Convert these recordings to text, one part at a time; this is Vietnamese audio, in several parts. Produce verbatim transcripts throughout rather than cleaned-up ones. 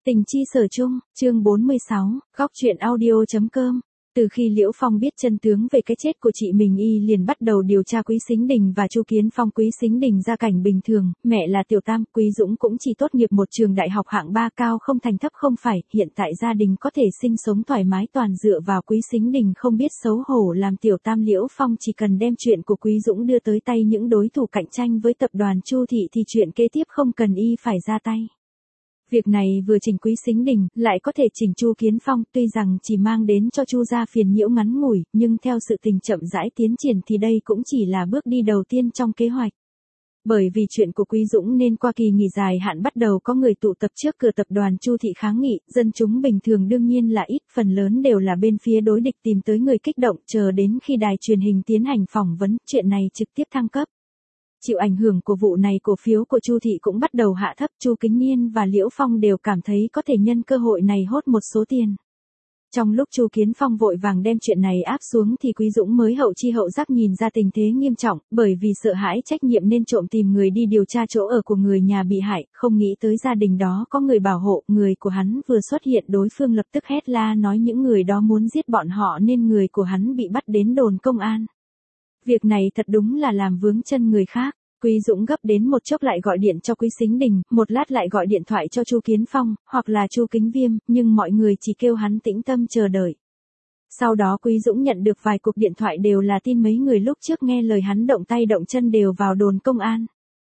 Tình chi sở chung, chương bốn mươi sáu, góc truyện audio chấm com. Từ khi Liễu Phong biết chân tướng về cái chết của chị mình, y liền bắt đầu điều tra Quý Sính Đình và Chu Kiến Phong. Quý Sính Đình gia cảnh bình thường, mẹ là tiểu tam, Quý Dũng cũng chỉ tốt nghiệp một trường đại học hạng ba, cao không thành thấp không phải, hiện tại gia đình có thể sinh sống thoải mái toàn dựa vào Quý Sính Đình không biết xấu hổ làm tiểu tam. Liễu Phong chỉ cần đem chuyện của Quý Dũng đưa tới tay những đối thủ cạnh tranh với tập đoàn Chu Thị thì chuyện kế tiếp không cần y phải ra tay. Việc này vừa chỉnh Quý Sính Đình, lại có thể chỉnh Chu Kiến Phong, tuy rằng chỉ mang đến cho Chu gia phiền nhiễu ngắn ngủi, nhưng theo sự tình chậm rãi tiến triển thì đây cũng chỉ là bước đi đầu tiên trong kế hoạch. Bởi vì chuyện của Quý Dũng nên qua kỳ nghỉ dài hạn bắt đầu có người tụ tập trước cửa tập đoàn Chu Thị kháng nghị, dân chúng bình thường đương nhiên là ít, phần lớn đều là bên phía đối địch tìm tới người kích động, chờ đến khi đài truyền hình tiến hành phỏng vấn, chuyện này trực tiếp thăng cấp. Chịu ảnh hưởng của vụ này, cổ phiếu của Chu Thị cũng bắt đầu hạ thấp. Chu Kính Nhiên và Liễu Phong đều cảm thấy có thể nhân cơ hội này hốt một số tiền. Trong lúc Chu Kiến Phong vội vàng đem chuyện này áp xuống thì Quý Dũng mới hậu chi hậu giác nhìn ra tình thế nghiêm trọng, bởi vì sợ hãi trách nhiệm nên trộm tìm người đi điều tra chỗ ở của người nhà bị hại, không nghĩ tới gia đình đó có người bảo hộ. Người của hắn vừa xuất hiện, đối phương lập tức hét la nói những người đó muốn giết bọn họ nên người của hắn bị bắt đến đồn công an. Việc này thật đúng là làm vướng chân người khác. Quý Dũng gấp đến một chốc lại gọi điện cho Quý Sính Đình, một lát lại gọi điện thoại cho Chu Kiến Phong, hoặc là Chu Kính Viêm, nhưng mọi người chỉ kêu hắn tĩnh tâm chờ đợi. Sau đó Quý Dũng nhận được vài cuộc điện thoại đều là tin mấy người lúc trước nghe lời hắn động tay động chân đều vào đồn công an.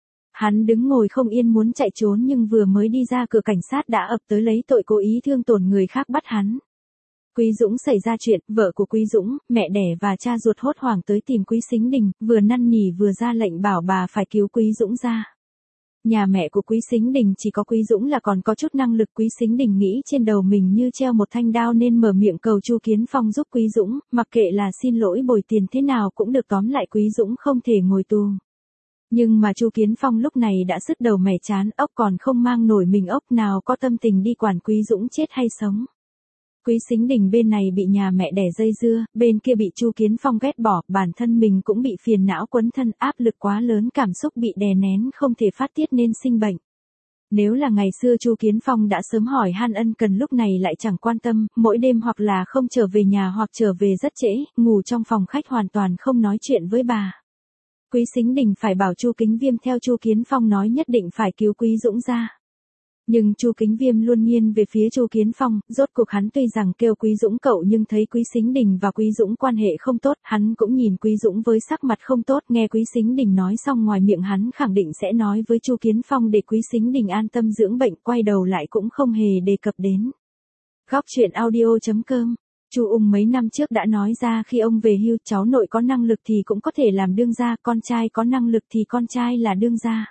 Hắn đứng ngồi không yên muốn chạy trốn, nhưng vừa mới đi ra cửa cảnh sát đã ập tới lấy tội cố ý thương tổn người khác bắt hắn. Quý Dũng xảy ra chuyện, vợ của Quý Dũng, mẹ đẻ và cha ruột hốt hoảng tới tìm Quý Sính Đình, vừa năn nỉ vừa ra lệnh bảo bà phải cứu Quý Dũng ra. Nhà mẹ của Quý Sính Đình chỉ có Quý Dũng là còn có chút năng lực. Quý Sính Đình nghĩ trên đầu mình như treo một thanh đao nên mở miệng cầu Chu Kiến Phong giúp Quý Dũng, mặc kệ là xin lỗi bồi tiền thế nào cũng được, tóm lại Quý Dũng không thể ngồi tù. Nhưng mà Chu Kiến Phong lúc này đã sứt đầu mẻ chán, ốc còn không mang nổi mình ốc, nào có tâm tình đi quản Quý Dũng chết hay sống. Quý Sính Đình bên này bị nhà mẹ đẻ dây dưa, bên kia bị Chu Kiến Phong ghét bỏ, bản thân mình cũng bị phiền não quấn thân, áp lực quá lớn, cảm xúc bị đè nén không thể phát tiết nên sinh bệnh. Nếu là ngày xưa Chu Kiến Phong đã sớm hỏi han ân cần, lúc này lại chẳng quan tâm, mỗi đêm hoặc là không trở về nhà hoặc trở về rất trễ, ngủ trong phòng khách hoàn toàn không nói chuyện với bà. Quý Sính Đình phải bảo Chu Kính Viêm theo Chu Kiến Phong nói nhất định phải cứu Quý Dũng ra. Nhưng Chu Kính Viêm luôn nghiêng về phía Chu Kiến Phong, rốt cuộc hắn tuy rằng kêu Quý Dũng cậu nhưng thấy Quý Sính Đình và Quý Dũng quan hệ không tốt, hắn cũng nhìn Quý Dũng với sắc mặt không tốt. Nghe Quý Sính Đình nói xong, ngoài miệng hắn khẳng định sẽ nói với Chu Kiến Phong để Quý Sính Đình an tâm dưỡng bệnh, quay đầu lại cũng không hề đề cập đến. Góc truyện audio chấm com. Chu Ung mấy năm trước đã nói ra khi ông về hưu, cháu nội có năng lực thì cũng có thể làm đương gia, con trai có năng lực thì con trai là đương gia.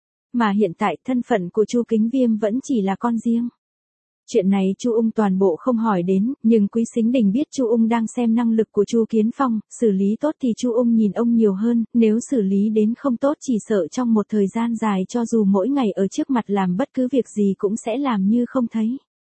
Mà hiện tại thân phận của Chu Kính Viêm vẫn chỉ là con riêng. Chuyện này Chu Ung toàn bộ không hỏi đến, nhưng Quý Sính Đình biết Chu Ung đang xem năng lực của Chu Kiến Phong, xử lý tốt thì Chu Ung nhìn ông nhiều hơn, nếu xử lý đến không tốt chỉ sợ trong một thời gian dài cho dù mỗi ngày ở trước mặt làm bất cứ việc gì cũng sẽ làm như không thấy.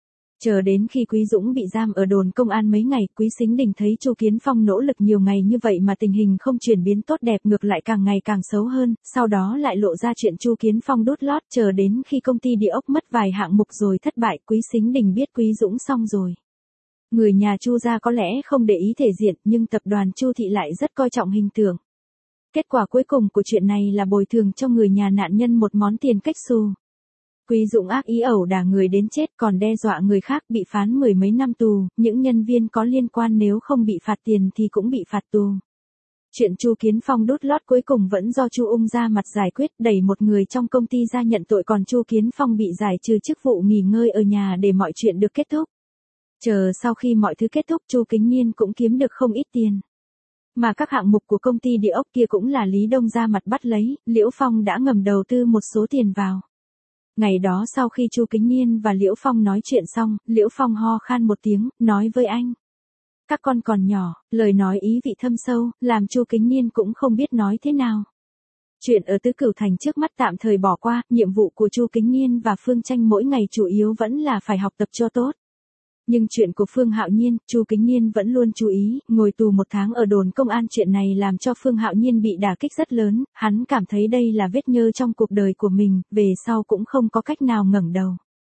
Chờ đến khi Quý Dũng bị giam ở đồn công an mấy ngày, Quý Sính Đình thấy Chu Kiến Phong nỗ lực nhiều ngày như vậy mà tình hình không chuyển biến tốt đẹp, ngược lại càng ngày càng xấu hơn, sau đó lại lộ ra chuyện Chu Kiến Phong đút lót. Chờ đến khi công ty địa ốc mất vài hạng mục rồi thất bại, Quý Sính Đình biết Quý Dũng xong rồi. Người nhà Chu gia có lẽ không để ý thể diện, nhưng tập đoàn Chu Thị lại rất coi trọng hình tượng. Kết quả cuối cùng của chuyện này là bồi thường cho người nhà nạn nhân một món tiền cách xù. Quý Dũng ác ý ẩu đả người đến chết, còn đe dọa người khác, bị phán mười mấy năm tù, những nhân viên có liên quan nếu không bị phạt tiền thì cũng bị phạt tù. Chuyện Chu Kiến Phong đút lót cuối cùng vẫn do Chu Ung ra mặt giải quyết, đẩy một người trong công ty ra nhận tội, còn Chu Kiến Phong bị giải trừ chức vụ nghỉ ngơi ở nhà để mọi chuyện được kết thúc. Chờ sau khi mọi thứ kết thúc, Chu Kính Nhiên cũng kiếm được không ít tiền. Mà các hạng mục của công ty địa ốc kia cũng là Lý Đông ra mặt bắt lấy, Liễu Phong đã ngầm đầu tư một số tiền vào. Ngày đó sau khi Chu Kính Nhiên và Liễu Phong nói chuyện xong, Liễu Phong ho khan một tiếng, nói với anh. Các con còn nhỏ, lời nói ý vị thâm sâu, làm Chu Kính Nhiên cũng không biết nói thế nào. Chuyện ở Tứ Cửu Thành trước mắt tạm thời bỏ qua, nhiệm vụ của Chu Kính Nhiên và Phương Tranh mỗi ngày chủ yếu vẫn là phải học tập cho tốt. Nhưng chuyện của Phương Hạo Nhiên, Chu Kính Nhiên vẫn luôn chú ý, ngồi tù một tháng ở đồn công an, chuyện này làm cho Phương Hạo Nhiên bị đả kích rất lớn, hắn cảm thấy đây là vết nhơ trong cuộc đời của mình, về sau cũng không có cách nào ngẩng đầu.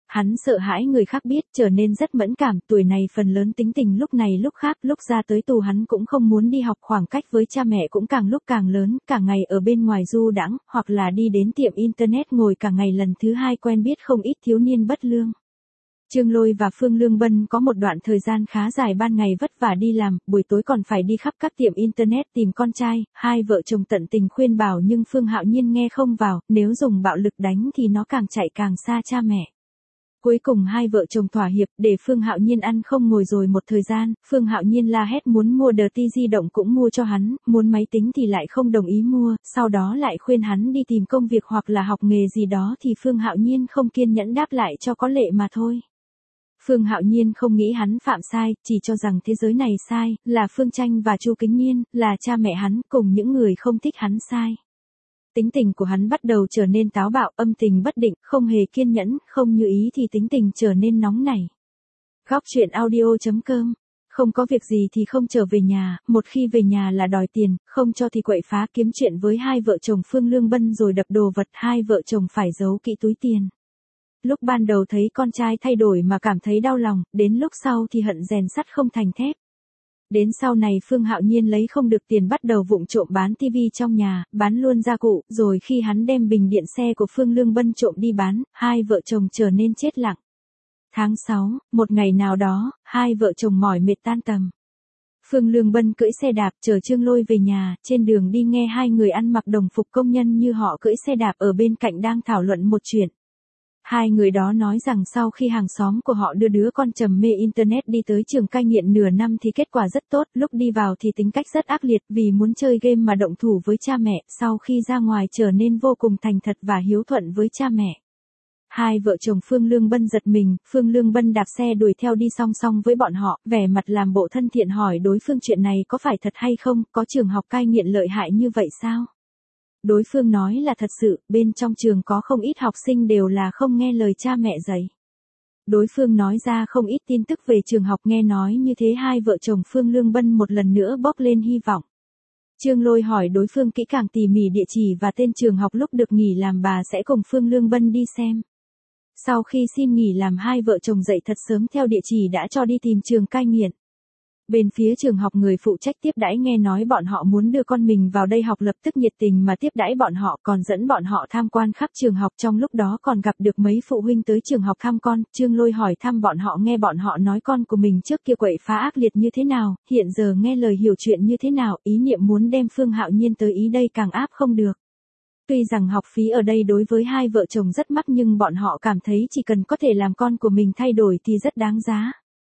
Hắn sợ hãi người khác biết, trở nên rất mẫn cảm, tuổi này phần lớn tính tình lúc này lúc khác, lúc ra tới tù hắn cũng không muốn đi học, khoảng cách với cha mẹ cũng càng lúc càng lớn, cả ngày ở bên ngoài du đãng, hoặc là đi đến tiệm internet ngồi cả ngày, lần thứ hai quen biết không ít thiếu niên bất lương. Trương Lôi và Phương Lương Bân có một đoạn thời gian khá dài ban ngày vất vả đi làm, buổi tối còn phải đi khắp các tiệm internet tìm con trai, hai vợ chồng tận tình khuyên bảo nhưng Phương Hạo Nhiên nghe không vào, nếu dùng bạo lực đánh thì nó càng chạy càng xa cha mẹ. Cuối cùng hai vợ chồng thỏa hiệp, để Phương Hạo Nhiên ăn không ngồi rồi một thời gian, Phương Hạo Nhiên la hét muốn mua đờ ti di động cũng mua cho hắn, muốn máy tính thì lại không đồng ý mua, sau đó lại khuyên hắn đi tìm công việc hoặc là học nghề gì đó thì Phương Hạo Nhiên không kiên nhẫn đáp lại cho có lệ mà thôi. Phương Hạo Nhiên không nghĩ hắn phạm sai, chỉ cho rằng thế giới này sai, là Phương Tranh và Chu Kính Nhiên, là cha mẹ hắn, cùng những người không thích hắn sai. Tính tình của hắn bắt đầu trở nên táo bạo, âm tình bất định, không hề kiên nhẫn, không như ý thì tính tình trở nên nóng nảy. Góc truyện audio chấm com. Không có việc gì thì không trở về nhà, một khi về nhà là đòi tiền, không cho thì quậy phá, kiếm chuyện với hai vợ chồng Phương Lương Bân rồi đập đồ vật, hai vợ chồng phải giấu kỹ túi tiền. Lúc ban đầu thấy con trai thay đổi mà cảm thấy đau lòng, đến lúc sau thì hận rèn sắt không thành thép. Đến sau này Phương Hạo Nhiên lấy không được tiền bắt đầu vụng trộm bán tivi trong nhà, bán luôn gia cụ, rồi khi hắn đem bình điện xe của Phương Lương Bân trộm đi bán, hai vợ chồng trở nên chết lặng. Tháng sáu, một ngày nào đó, hai vợ chồng mỏi mệt tan tầm. Phương Lương Bân cưỡi xe đạp chở Trương Lôi về nhà, trên đường đi nghe hai người ăn mặc đồng phục công nhân như họ cưỡi xe đạp ở bên cạnh đang thảo luận một chuyện. Hai người đó nói rằng sau khi hàng xóm của họ đưa đứa con trầm mê internet đi tới trường cai nghiện nửa năm thì kết quả rất tốt, lúc đi vào thì tính cách rất ác liệt vì muốn chơi game mà động thủ với cha mẹ, sau khi ra ngoài trở nên vô cùng thành thật và hiếu thuận với cha mẹ. Hai vợ chồng Phương Lương Bân giật mình, Phương Lương Bân đạp xe đuổi theo đi song song với bọn họ, vẻ mặt làm bộ thân thiện hỏi đối phương chuyện này có phải thật hay không, có trường học cai nghiện lợi hại như vậy sao? Đối phương nói là thật sự, bên trong trường có không ít học sinh đều là không nghe lời cha mẹ dạy. Đối phương nói ra không ít tin tức về trường học, nghe nói như thế hai vợ chồng Phương Lương Bân một lần nữa bốc lên hy vọng. Trương Lôi hỏi đối phương kỹ càng tỉ mỉ địa chỉ và tên trường học, lúc được nghỉ làm bà sẽ cùng Phương Lương Bân đi xem. Sau khi xin nghỉ làm hai vợ chồng dậy thật sớm theo địa chỉ đã cho đi tìm trường cai nghiện. Bên phía trường học người phụ trách tiếp đãi nghe nói bọn họ muốn đưa con mình vào đây học lập tức nhiệt tình mà tiếp đãi bọn họ, còn dẫn bọn họ tham quan khắp trường học, trong lúc đó còn gặp được mấy phụ huynh tới trường học thăm con. Trương Lôi hỏi thăm bọn họ, nghe bọn họ nói con của mình trước kia quậy phá ác liệt như thế nào, hiện giờ nghe lời hiểu chuyện như thế nào, ý niệm muốn đem Phương Hạo Nhiên tới ý đây càng áp không được. Tuy rằng học phí ở đây đối với hai vợ chồng rất mắc nhưng bọn họ cảm thấy chỉ cần có thể làm con của mình thay đổi thì rất đáng giá.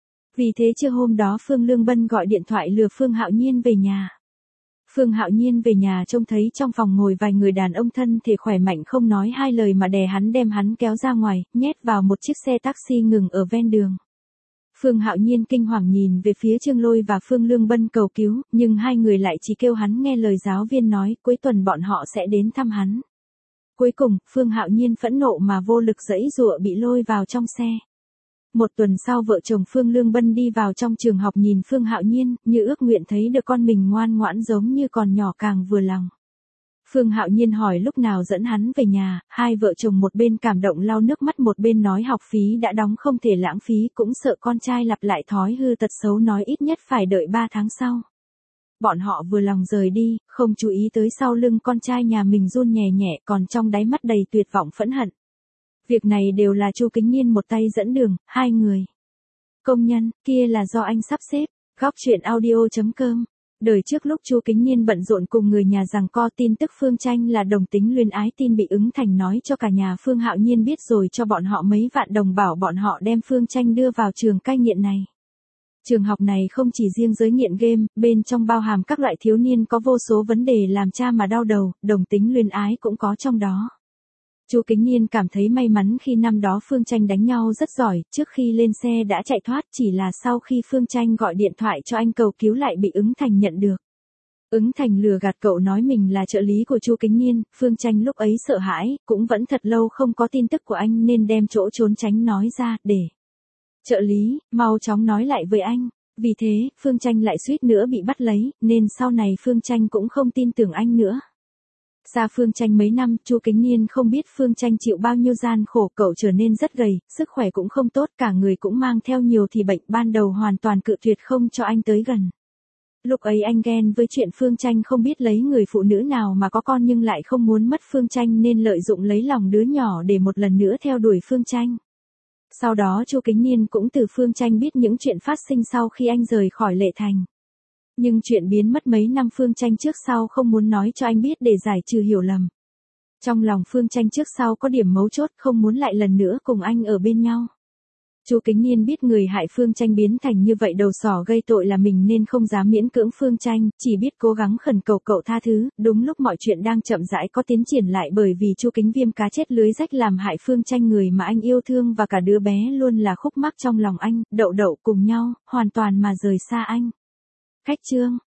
Vì thế trưa hôm đó Phương Lương Bân gọi điện thoại lừa Phương Hạo Nhiên về nhà. Phương Hạo Nhiên về nhà trông thấy trong phòng ngồi vài người đàn ông thân thể khỏe mạnh không nói hai lời mà đè hắn đem hắn kéo ra ngoài, nhét vào một chiếc xe taxi ngừng ở ven đường. Phương Hạo Nhiên kinh hoàng nhìn về phía Trương Lôi và Phương Lương Bân cầu cứu, nhưng hai người lại chỉ kêu hắn nghe lời giáo viên nói, cuối tuần bọn họ sẽ đến thăm hắn. Cuối cùng, Phương Hạo Nhiên phẫn nộ mà vô lực giãy giụa bị lôi vào trong xe. Một tuần sau vợ chồng Phương Lương Bân đi vào trong trường học nhìn Phương Hạo Nhiên, như ước nguyện thấy được con mình ngoan ngoãn giống như còn nhỏ càng vừa lòng. Phương Hạo Nhiên hỏi lúc nào dẫn hắn về nhà, hai vợ chồng một bên cảm động lau nước mắt một bên nói học phí đã đóng không thể lãng phí, cũng sợ con trai lặp lại thói hư tật xấu nói ít nhất phải đợi ba tháng sau. Bọn họ vừa lòng rời đi, không chú ý tới sau lưng con trai nhà mình run nhẹ nhẹ, còn trong đáy mắt đầy tuyệt vọng phẫn hận. Việc này đều là Chu Kính Nhiên một tay dẫn đường, hai người. Công nhân, kia là do anh sắp xếp. Góc truyện audio chấm com. Đời trước lúc Chu Kính Nhiên bận rộn cùng người nhà giằng co, tin tức Phương Tranh là đồng tính luyến ái tin bị Ứng Thành nói cho cả nhà Phương Hạo Nhiên biết rồi cho bọn họ mấy vạn đồng bảo bọn họ đem Phương Tranh đưa vào trường cai nghiện này. Trường học này không chỉ riêng giới nghiện game, bên trong bao hàm các loại thiếu niên có vô số vấn đề làm cha mà đau đầu, đồng tính luyến ái cũng có trong đó. Chu Kính Nhiên cảm thấy may mắn khi năm đó Phương Tranh đánh nhau rất giỏi, trước khi lên xe đã chạy thoát, chỉ là sau khi Phương Tranh gọi điện thoại cho anh cầu cứu lại bị Ứng Thành nhận được. Ứng Thành lừa gạt cậu nói mình là trợ lý của Chu Kính Nhiên, Phương Tranh lúc ấy sợ hãi, cũng vẫn thật lâu không có tin tức của anh nên đem chỗ trốn tránh nói ra, để trợ lý, mau chóng nói lại với anh. Vì thế, Phương Tranh lại suýt nữa bị bắt lấy, nên sau này Phương Tranh cũng không tin tưởng anh nữa. Xa Phương Tranh mấy năm, Chu Kính Niên không biết Phương Tranh chịu bao nhiêu gian khổ, cậu trở nên rất gầy, sức khỏe cũng không tốt, cả người cũng mang theo nhiều thì bệnh, ban đầu hoàn toàn cự tuyệt không cho anh tới gần. Lúc ấy anh ghen với chuyện Phương Tranh không biết lấy người phụ nữ nào mà có con nhưng lại không muốn mất Phương Tranh nên lợi dụng lấy lòng đứa nhỏ để một lần nữa theo đuổi Phương Tranh. Sau đó Chu Kính Niên cũng từ Phương Tranh biết những chuyện phát sinh sau khi anh rời khỏi Lệ Thành. Nhưng chuyện biến mất mấy năm Phương Tranh trước sau không muốn nói cho anh biết để giải trừ hiểu lầm. Trong lòng Phương Tranh trước sau có điểm mấu chốt không muốn lại lần nữa cùng anh ở bên nhau. Chu Kính Niên biết người hại Phương Tranh biến thành như vậy đầu sỏ gây tội là mình nên không dám miễn cưỡng Phương Tranh, chỉ biết cố gắng khẩn cầu cậu tha thứ, đúng lúc mọi chuyện đang chậm rãi có tiến triển lại bởi vì Chu Kính Viêm cá chết lưới rách làm hại Phương Tranh người mà anh yêu thương và cả đứa bé luôn là khúc mắc trong lòng anh, Đậu Đậu cùng nhau, hoàn toàn mà rời xa anh. Khách chương